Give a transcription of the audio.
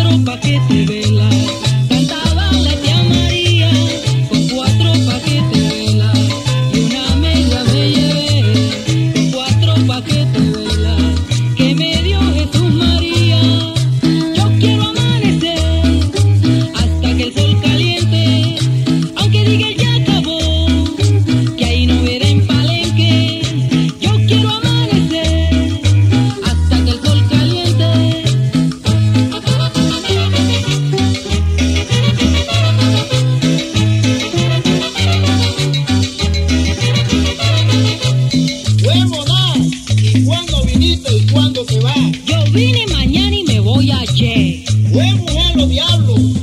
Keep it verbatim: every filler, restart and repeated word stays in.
cuatro paquetes de vela. Cantaba la tía María con cuatro paquetes de vela. Y una media me llevé con cuatro paquetes de vela que me dio Jesús María. Yo quiero amanecer hasta que el sol caliente, aunque diga el ya acabó, que ahí no verá en Palenque. Yo quiero amanecer hasta que el sol caliente. ¿Y cuándo viniste y cuándo se va? Yo vine mañana y me voy ayer. ¡Buen mujer, los diablos!